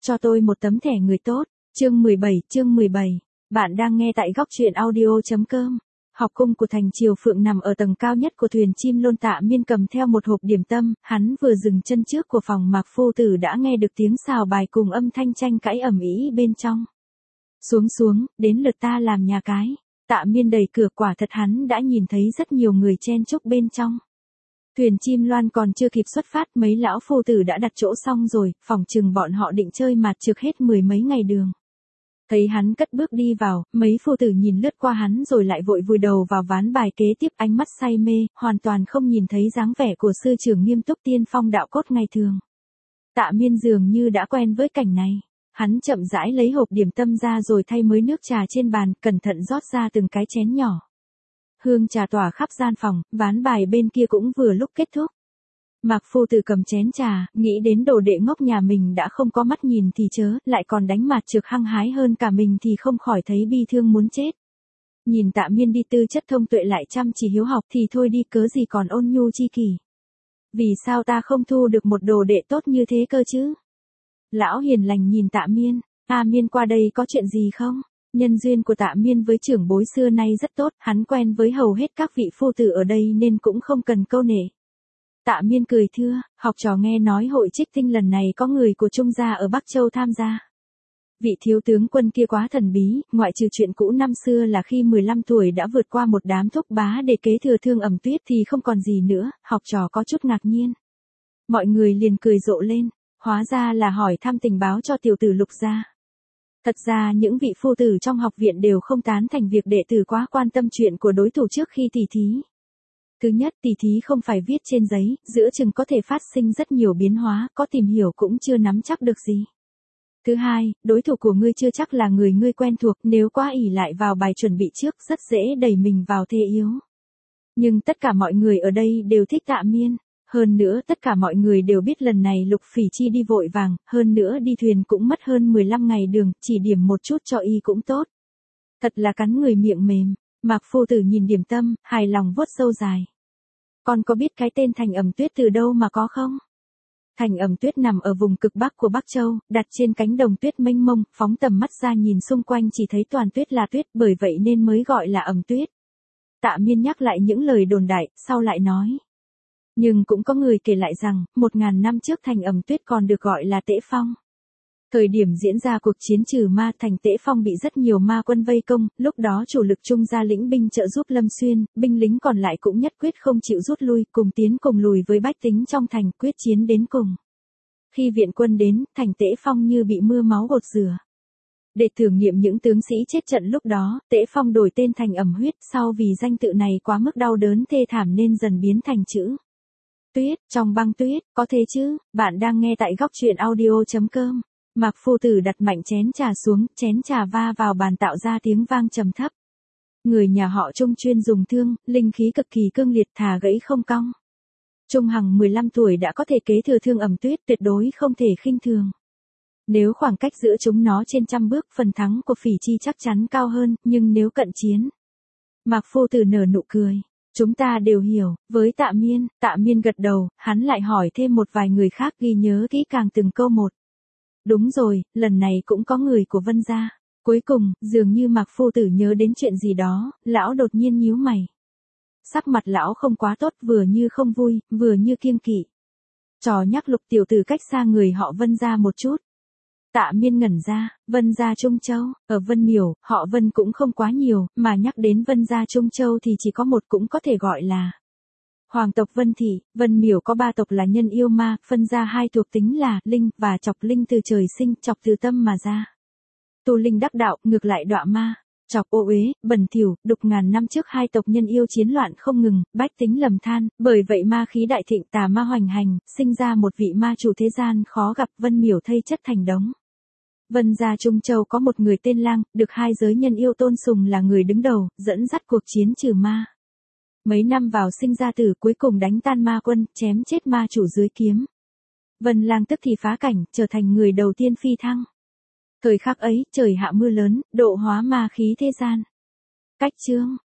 cho tôi một tấm thẻ người tốt. Chương 17. Bạn đang nghe tại góc truyện audio.com. Học cung của thành Triều Phượng nằm ở tầng cao nhất của thuyền chim Lôn. Tạ Miên cầm theo một hộp điểm tâm, hắn vừa dừng chân trước của phòng Mạc phu tử đã nghe được tiếng xào bài cùng âm thanh tranh cãi ầm ĩ bên trong. Xuống, đến lượt ta làm nhà cái. Tạ Miên đẩy cửa, quả thật hắn đã nhìn thấy rất nhiều người chen chúc bên trong. Thuyền chim Loan còn chưa kịp xuất phát, mấy lão phu tử đã đặt chỗ xong rồi, phỏng chừng bọn họ định chơi mạt trược hết mười mấy ngày đường. Thấy hắn cất bước đi vào, mấy phu tử nhìn lướt qua hắn rồi lại vội vùi đầu vào ván bài kế tiếp, ánh mắt say mê, hoàn toàn không nhìn thấy dáng vẻ của sư trưởng nghiêm túc tiên phong đạo cốt ngày thường. Tạ Miên dường như đã quen với cảnh này. Hắn chậm rãi lấy hộp điểm tâm ra rồi thay mới nước trà trên bàn, cẩn thận rót ra từng cái chén nhỏ. Hương trà tỏa khắp gian phòng, ván bài bên kia cũng vừa lúc kết thúc. Mạc phu tử cầm chén trà, nghĩ đến đồ đệ ngốc nhà mình đã không có mắt nhìn thì chớ, lại còn đánh mạt trược hăng hái hơn cả mình thì không khỏi thấy bi thương muốn chết. Nhìn Tạ Miên đi tư chất thông tuệ lại chăm chỉ hiếu học thì thôi đi, cớ gì còn ôn nhu chi kỷ. Vì sao ta không thu được một đồ đệ tốt như thế cơ chứ? Lão hiền lành nhìn Tạ Miên, Miên qua đây có chuyện gì không? Nhân duyên của Tạ Miên với trưởng bối xưa nay rất tốt, hắn quen với hầu hết các vị phu tử ở đây nên cũng không cần câu nể. Tạ Miên cười thưa, học trò nghe nói hội trích tinh lần này có người của Trung gia ở Bắc Châu tham gia. Vị thiếu tướng quân kia quá thần bí, ngoại trừ chuyện cũ năm xưa là khi 15 tuổi đã vượt qua một đám thúc bá để kế thừa Thương Ẩm Tuyết thì không còn gì nữa, học trò có chút ngạc nhiên. Mọi người liền cười rộ lên, hóa ra là hỏi thăm tình báo cho tiểu tử Lục gia. Thật ra những vị phu tử trong học viện đều không tán thành việc đệ tử quá quan tâm chuyện của đối thủ trước khi tỉ thí. Thứ nhất, tỉ thí không phải viết trên giấy, giữa chừng có thể phát sinh rất nhiều biến hóa, có tìm hiểu cũng chưa nắm chắc được gì. Thứ hai, đối thủ của ngươi chưa chắc là người ngươi quen thuộc, nếu quá ỷ lại vào bài chuẩn bị trước rất dễ đẩy mình vào thế yếu. Nhưng tất cả mọi người ở đây đều thích Tạ Miên. Hơn nữa tất cả mọi người đều biết lần này Lục Phỉ Chi đi vội vàng, hơn nữa đi thuyền cũng mất hơn 15 ngày đường, chỉ điểm một chút cho y cũng tốt. Thật là cắn người miệng mềm. Mạc phu tử nhìn điểm tâm, hài lòng vuốt râu dài. Con có biết cái tên Thành Ẩm Tuyết từ đâu mà có không? Thành Ẩm Tuyết nằm ở vùng cực bắc của Bắc Châu, đặt trên cánh đồng tuyết mênh mông, phóng tầm mắt ra nhìn xung quanh chỉ thấy toàn tuyết là tuyết, bởi vậy nên mới gọi là Ẩm Tuyết. Tạ Miên nhắc lại những lời đồn đại, sau lại nói. Nhưng cũng có người kể lại rằng, 1000 năm trước Thành Ẩm Tuyết còn được gọi là Tễ Phong. Thời điểm diễn ra cuộc chiến trừ ma, thành Tễ Phong bị rất nhiều ma quân vây công, lúc đó chủ lực Trung gia lĩnh binh trợ giúp Lâm Xuyên, binh lính còn lại cũng nhất quyết không chịu rút lui, cùng tiến cùng lùi với bách tính trong thành, quyết chiến đến cùng. Khi viện quân đến, thành Tễ Phong như bị mưa máu gột rửa. Để tưởng niệm những tướng sĩ chết trận lúc đó, Tễ Phong đổi tên thành Ẩm Huyết, sau vì danh tự này quá mức đau đớn thê thảm nên dần biến thành chữ Tuyết, trong băng tuyết, có thế chứ? Bạn đang nghe tại góc truyện audio.com. Mạc phu tử đặt mạnh chén trà xuống, chén trà va vào bàn tạo ra tiếng vang trầm thấp. Người nhà họ Trung chuyên dùng thương, linh khí cực kỳ cương liệt, thà gãy không cong. Trung Hằng 15 tuổi đã có thể kế thừa Thương Ẩm Tuyết, tuyệt đối không thể khinh thường. Nếu khoảng cách giữa chúng nó trên trăm bước, phần thắng của Phỉ Chi chắc chắn cao hơn, nhưng nếu cận chiến. Mạc phu tử nở nụ cười. Chúng ta đều hiểu, với Tạ Miên gật đầu, hắn lại hỏi thêm một vài người khác ghi nhớ kỹ càng từng câu một. Đúng rồi, lần này cũng có người của Vân gia. Cuối cùng, dường như Mạc phu tử nhớ đến chuyện gì đó, lão đột nhiên nhíu mày. Sắc mặt lão không quá tốt, vừa như không vui, vừa như kiêng kỵ. Trò nhắc Lục tiểu tử cách xa người họ Vân gia một chút. Tạ Miên ngẩn ra, Vân gia Trung Châu, ở Vân Miểu, họ Vân cũng không quá nhiều, mà nhắc đến Vân gia Trung Châu thì chỉ có một, cũng có thể gọi là Hoàng tộc Vân Thị. Vân Miểu có 3 tộc là nhân yêu ma, phân ra 2 thuộc tính là linh và chọc. Linh từ trời sinh, chọc từ tâm mà ra. Tu linh đắc đạo, ngược lại đọa ma. Chọc ô uế, bẩn thỉu, đục. Ngàn năm trước 2 tộc nhân yêu chiến loạn không ngừng, bách tính lầm than, bởi vậy ma khí đại thịnh, tà ma hoành hành, sinh ra một vị ma chủ thế gian khó gặp. Vân Miểu thây chất thành đống. Vân gia Trung Châu có một người tên Lang, được 2 giới nhân yêu tôn sùng là người đứng đầu, dẫn dắt cuộc chiến trừ ma. Mấy năm vào sinh ra tử, cuối cùng đánh tan ma quân, chém chết ma chủ dưới kiếm. Vân Lang tức thì phá cảnh, trở thành người đầu tiên phi thăng. Thời khắc ấy, trời hạ mưa lớn, độ hóa ma khí thế gian. Cách chương,